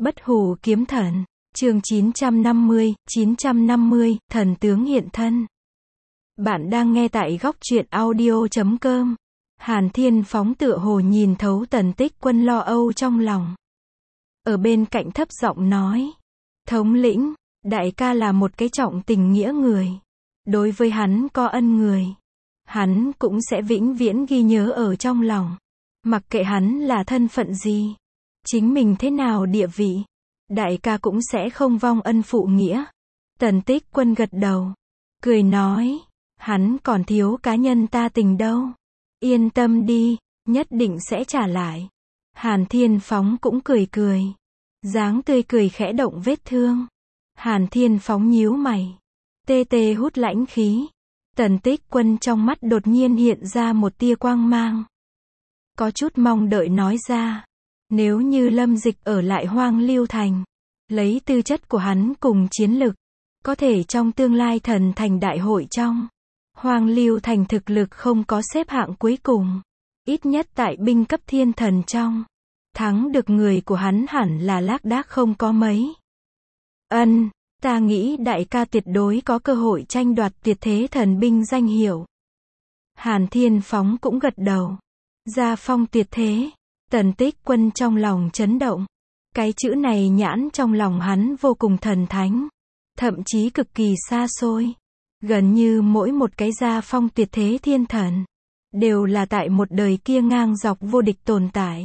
Bất hủ kiếm thần, chương 950, thần tướng hiện thân. Bạn đang nghe tại góc truyện audio.com. Hàn Thiên Phóng tựa hồ nhìn thấu Tần Tích Quân lo âu trong lòng. Ở bên cạnh thấp giọng nói, thống lĩnh, đại ca là một cái trọng tình nghĩa người. Đối với hắn có ân người, hắn cũng sẽ vĩnh viễn ghi nhớ ở trong lòng. Mặc kệ hắn là thân phận gì, chính mình thế nào địa vị, đại ca cũng sẽ không vong ân phụ nghĩa. Tần Tích Quân gật đầu, cười nói, hắn còn thiếu cá nhân ta tình đâu. Yên tâm đi, nhất định sẽ trả lại. Hàn Thiên Phóng cũng cười cười, dáng tươi cười khẽ động vết thương. Hàn Thiên Phóng nhíu mày, tê tê hút lãnh khí. Tần Tích Quân trong mắt đột nhiên hiện ra một tia quang mang. Có chút mong đợi nói ra, nếu như Lâm Dịch ở lại Hoang Lưu Thành, lấy tư chất của hắn cùng chiến lực, có thể trong tương lai thần thành đại hội trong Hoang Lưu Thành thực lực không có xếp hạng cuối cùng, ít nhất tại binh cấp thiên thần trong, thắng được người của hắn hẳn là lác đác không có mấy. Ta nghĩ đại ca tuyệt đối có cơ hội tranh đoạt tuyệt thế thần binh danh hiệu. Hàn Thiên Phóng cũng gật đầu. Gia phong tuyệt thế. Tần Tích Quân trong lòng chấn động. Cái chữ này nhãn trong lòng hắn vô cùng thần thánh, thậm chí cực kỳ xa xôi. Gần như mỗi một cái gia phong tuyệt thế thiên thần, đều là tại một đời kia ngang dọc vô địch tồn tại.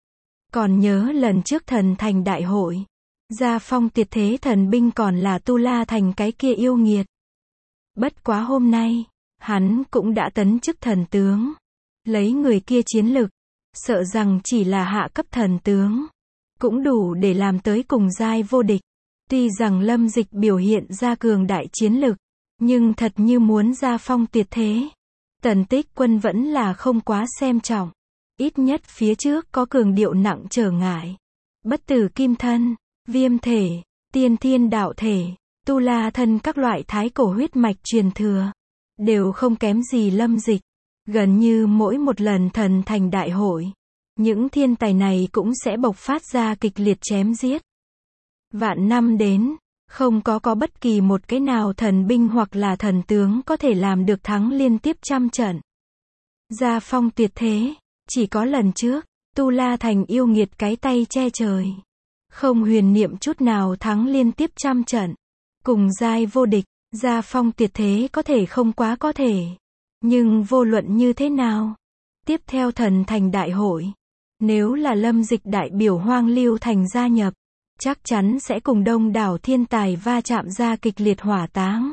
Còn nhớ lần trước thần thành đại hội, gia phong tuyệt thế thần binh còn là Tu La Thành cái kia yêu nghiệt. Bất quá hôm nay, hắn cũng đã tấn chức thần tướng. Lấy người kia chiến lực, sợ rằng chỉ là hạ cấp thần tướng, cũng đủ để làm tới cùng giai vô địch. Tuy rằng Lâm Dịch biểu hiện ra cường đại chiến lực, nhưng thật như muốn gia phong tuyệt thế, Tần Tích Quân vẫn là không quá xem trọng. Ít nhất phía trước có cường điệu nặng trở ngại. Bất tử kim thân, viêm thể, tiên thiên đạo thể, tu la thân các loại thái cổ huyết mạch truyền thừa, đều không kém gì Lâm Dịch. Gần như mỗi một lần thần thành đại hội, những thiên tài này cũng sẽ bộc phát ra kịch liệt chém giết. Vạn năm đến, không có bất kỳ một cái nào thần binh hoặc là thần tướng có thể làm được thắng liên tiếp trăm trận. Gia phong tuyệt thế, chỉ có lần trước, Tu La Thành yêu nghiệt cái tay che trời, không huyền niệm chút nào thắng liên tiếp trăm trận. Cùng giai vô địch, gia phong tuyệt thế có thể không quá có thể. Nhưng vô luận như thế nào, tiếp theo thần thành đại hội, nếu là Lâm Dịch đại biểu Hoang Lưu Thành gia nhập, chắc chắn sẽ cùng đông đảo thiên tài va chạm ra kịch liệt hỏa táng.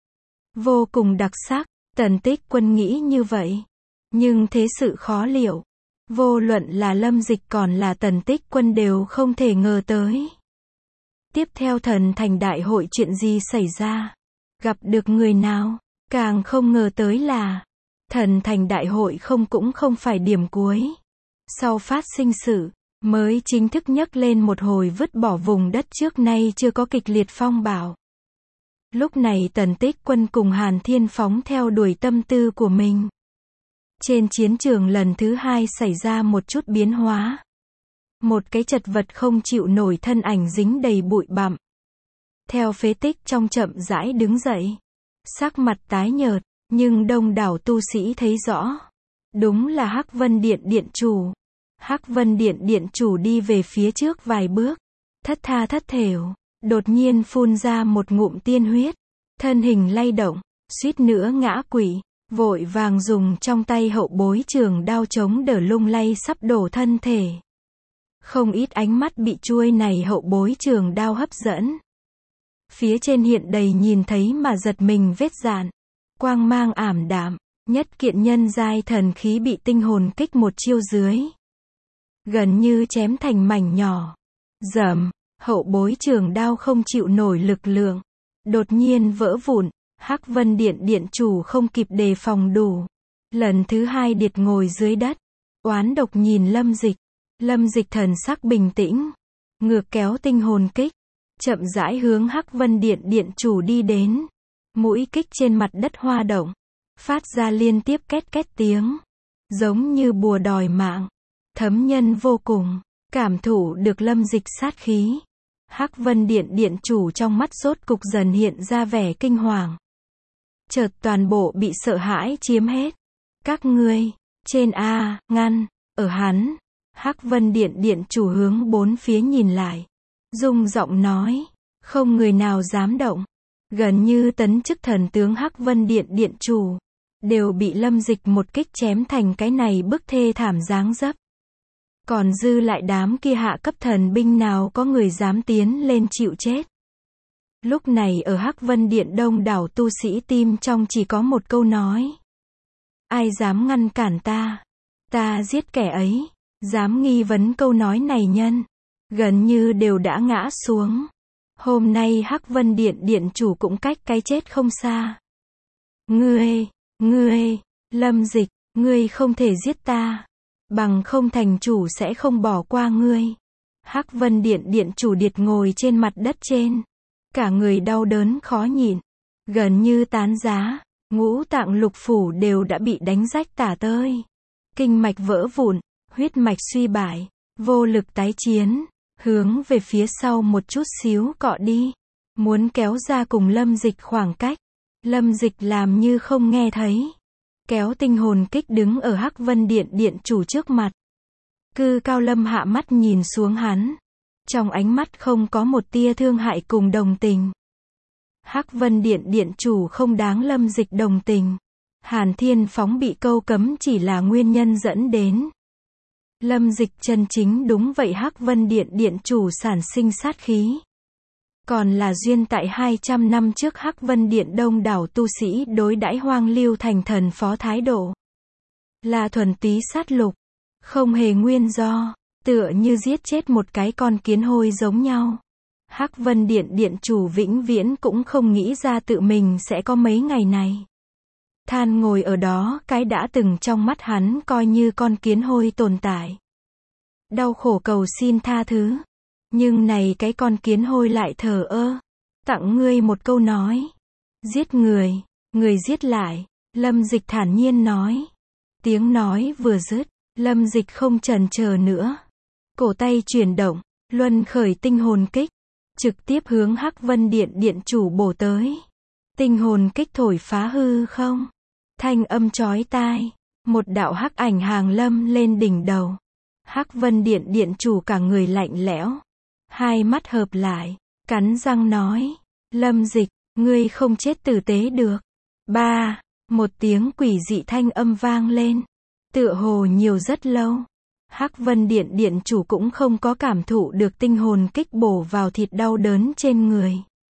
Vô cùng đặc sắc, Tần Tích Quân nghĩ như vậy. Nhưng thế sự khó liệu. Vô luận là Lâm Dịch còn là Tần Tích Quân đều không thể ngờ tới. Tiếp theo thần thành đại hội chuyện gì xảy ra? Gặp được người nào? Càng không ngờ tới là, thần thành đại hội cũng không phải điểm cuối. Sau phát sinh sự, mới chính thức nhấc lên một hồi vứt bỏ vùng đất trước nay chưa có kịch liệt phong bạo. Lúc này Tần Tích Quân cùng Hàn Thiên Phóng theo đuổi tâm tư của mình. Trên chiến trường lần thứ hai xảy ra một chút biến hóa. Một cái chật vật không chịu nổi thân ảnh dính đầy bụi bặm. Theo phế tích trong chậm rãi đứng dậy. Sắc mặt tái nhợt, nhưng đông đảo tu sĩ thấy rõ. Đúng là Hắc Vân Điện Điện chủ. Hắc Vân Điện Điện chủ đi về phía trước vài bước, thất tha thất thểu, đột nhiên phun ra một ngụm tiên huyết, thân hình lay động, suýt nữa ngã quỵ, vội vàng dùng trong tay hậu bối trường đao chống đỡ lung lay sắp đổ thân thể. Không ít ánh mắt bị chuôi này hậu bối trường đao hấp dẫn. Phía trên hiện đầy nhìn thấy mà giật mình vết dạn, quang mang ảm đạm, nhất kiện nhân giai thần khí bị tinh hồn kích một chiêu dưới, gần như chém thành mảnh nhỏ. Dầm, hậu bối trường đao không chịu nổi lực lượng, đột nhiên vỡ vụn. Hắc Vân Điện Điện chủ không kịp đề phòng đủ, lần thứ hai điệt ngồi dưới đất, oán độc nhìn Lâm Dịch. Lâm Dịch thần sắc bình tĩnh, ngược kéo tinh hồn kích, chậm rãi hướng Hắc Vân Điện Điện chủ đi đến. Mũi kích trên mặt đất hoa động, phát ra liên tiếp két két tiếng, giống như bùa đòi mạng, thấm nhân vô cùng. Cảm thụ được Lâm Dịch sát khí. Hắc Vân Điện điện chủ trong mắt rốt cục dần hiện ra vẻ kinh hoàng. Chợt toàn bộ bị sợ hãi chiếm hết. Các ngươi, trên A, ngăn, ở hắn. Hắc Vân Điện điện chủ hướng bốn phía nhìn lại. Rung giọng nói, không người nào dám động. Gần như tấn chức thần tướng Hắc Vân Điện điện chủ, đều bị Lâm Dịch một kích chém thành cái này bức thê thảm dáng dấp. Còn dư lại đám kia hạ cấp thần binh nào có người dám tiến lên chịu chết. Lúc này ở Hắc Vân Điện đông đảo tu sĩ tim trong chỉ có một câu nói. Ai dám ngăn cản ta? Ta giết kẻ ấy. Dám nghi vấn câu nói này nhân, gần như đều đã ngã xuống. Hôm nay Hắc Vân Điện điện chủ cũng cách cái chết không xa. Ngươi, Lâm Dịch, ngươi không thể giết ta. Bằng không thành chủ sẽ không bỏ qua ngươi. Hắc Vân Điện điện chủ điệt ngồi trên mặt đất trên. Cả người đau đớn khó nhịn. Gần như tán giá. Ngũ tạng lục phủ đều đã bị đánh rách tả tơi. Kinh mạch vỡ vụn. Huyết mạch suy bại. Vô lực tái chiến. Hướng về phía sau một chút xíu cọ đi. Muốn kéo ra cùng Lâm Dịch khoảng cách. Lâm Dịch làm như không nghe thấy. Kéo tinh hồn kích đứng ở Hắc Vân Điện điện chủ trước mặt. Cư Cao Lâm hạ mắt nhìn xuống hắn. Trong ánh mắt không có một tia thương hại cùng đồng tình. Hắc Vân Điện điện chủ không đáng Lâm Dịch đồng tình. Hàn Thiên Phóng bị câu cấm chỉ là nguyên nhân dẫn đến. Lâm Dịch chân chính đúng vậy Hắc Vân Điện điện chủ sản sinh sát khí. Còn là duyên tại 200 năm trước Hắc Vân Điện đông đảo tu sĩ đối đãi Hoang Lưu Thành thần phó thái độ. Là thuần túy sát lục. Không hề nguyên do. Tựa như giết chết một cái con kiến hôi giống nhau. Hắc Vân Điện điện chủ vĩnh viễn cũng không nghĩ ra tự mình sẽ có mấy ngày này. Than ngồi ở đó cái đã từng trong mắt hắn coi như con kiến hôi tồn tại. Đau khổ cầu xin tha thứ. Nhưng này cái con kiến hôi lại thờ ơ. Tặng ngươi một câu nói. Giết người, người giết lại. Lâm Dịch thản nhiên nói. Tiếng nói vừa dứt, Lâm Dịch không chần chờ nữa. Cổ tay chuyển động, luân khởi tinh hồn kích. Trực tiếp hướng Hắc Vân Điện điện chủ bổ tới. Tinh hồn kích thổi phá hư không. Thanh âm chói tai. Một đạo hắc ảnh hàng lâm lên đỉnh đầu. Hắc Vân Điện điện chủ cả người lạnh lẽo. Hai mắt hợp lại. Cắn răng nói. Lâm Dịch, ngươi không chết tử tế được. Ba. Một tiếng quỷ dị thanh âm vang lên. Tựa hồ nhiều rất lâu. Hắc Vân Điện điện chủ cũng không có cảm thụ được tinh hồn kích bổ vào thịt đau đớn trên người.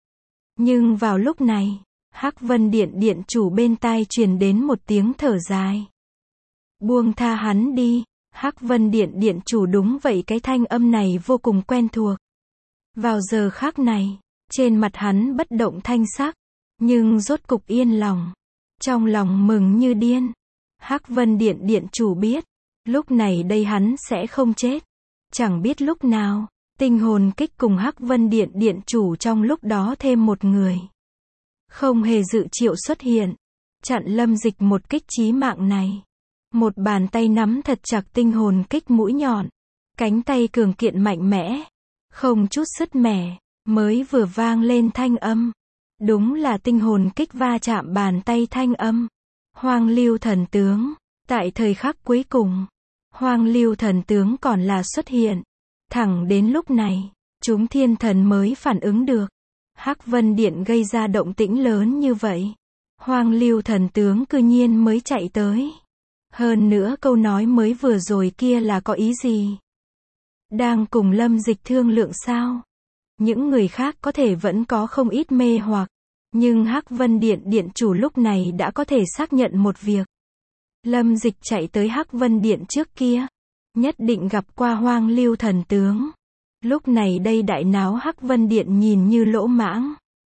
Nhưng vào lúc này, Hắc Vân Điện điện chủ bên tai truyền đến một tiếng thở dài. Buông tha hắn đi. Hắc Vân Điện điện chủ đúng vậy cái thanh âm này vô cùng quen thuộc. Vào giờ khắc này, trên mặt hắn bất động thanh sắc, nhưng rốt cục yên lòng. Trong lòng mừng như điên. Hắc Vân Điện điện chủ biết, lúc này đây hắn sẽ không chết. Chẳng biết lúc nào, tinh hồn kích cùng Hắc Vân Điện điện chủ trong lúc đó thêm một người. Không hề dự triệu xuất hiện. Chặn Lâm Dịch một kích chí mạng này. Một bàn tay nắm thật chặt tinh hồn kích mũi nhọn. Cánh tay cường kiện mạnh mẽ. Không chút sứt mẻ. Mới vừa vang lên thanh âm. Đúng là tinh hồn kích va chạm bàn tay thanh âm. Hoang Lưu thần tướng. Tại thời khắc cuối cùng. Hoang Lưu thần tướng còn là xuất hiện. Thẳng đến lúc này, chúng thiên thần mới phản ứng được. Hắc Vân Điện gây ra động tĩnh lớn như vậy. Hoang Lưu thần tướng cư nhiên mới chạy tới. Hơn nữa câu nói mới vừa rồi kia là có ý gì? Đang cùng Lâm Dịch thương lượng sao? Những người khác có thể vẫn có không ít mê hoặc. Nhưng Hắc Vân Điện điện chủ lúc này đã có thể xác nhận một việc. Lâm Dịch chạy tới Hắc Vân Điện trước kia. Nhất định gặp qua Hoang Lưu thần tướng. Lúc này đây đại náo Hắc Vân Điện nhìn như lỗ mãng.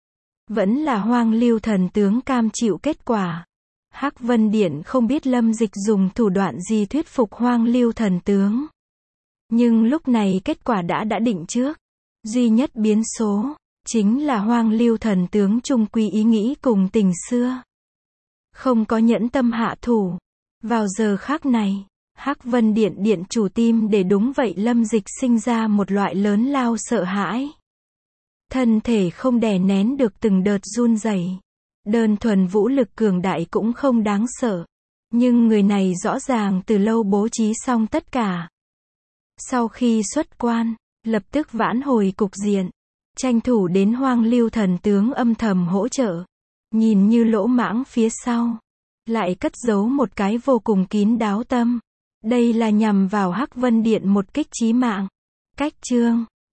Vẫn là Hoang Lưu thần tướng cam chịu kết quả. Hắc Vân Điện không biết Lâm Dịch dùng thủ đoạn gì thuyết phục Hoang Lưu thần tướng. Nhưng lúc này kết quả đã định trước. Duy nhất biến số, chính là Hoang Lưu thần tướng chung quy ý nghĩ cùng tình xưa. Không có nhẫn tâm hạ thủ. Vào giờ khắc này, Hắc Vân Điện điện chủ tim để đúng vậy Lâm Dịch sinh ra một loại lớn lao sợ hãi. Thân thể không đè nén được từng đợt run rẩy. Đơn thuần vũ lực cường đại cũng không đáng sợ. Nhưng người này rõ ràng từ lâu bố trí xong tất cả. Sau khi xuất quan, lập tức vãn hồi cục diện. Tranh thủ đến Hoang Lưu thần tướng âm thầm hỗ trợ. Nhìn như lỗ mãng phía sau. Lại cất giấu một cái vô cùng kín đáo tâm. Đây là nhằm vào Hắc Vân Điện một kích chí mạng. Cách chương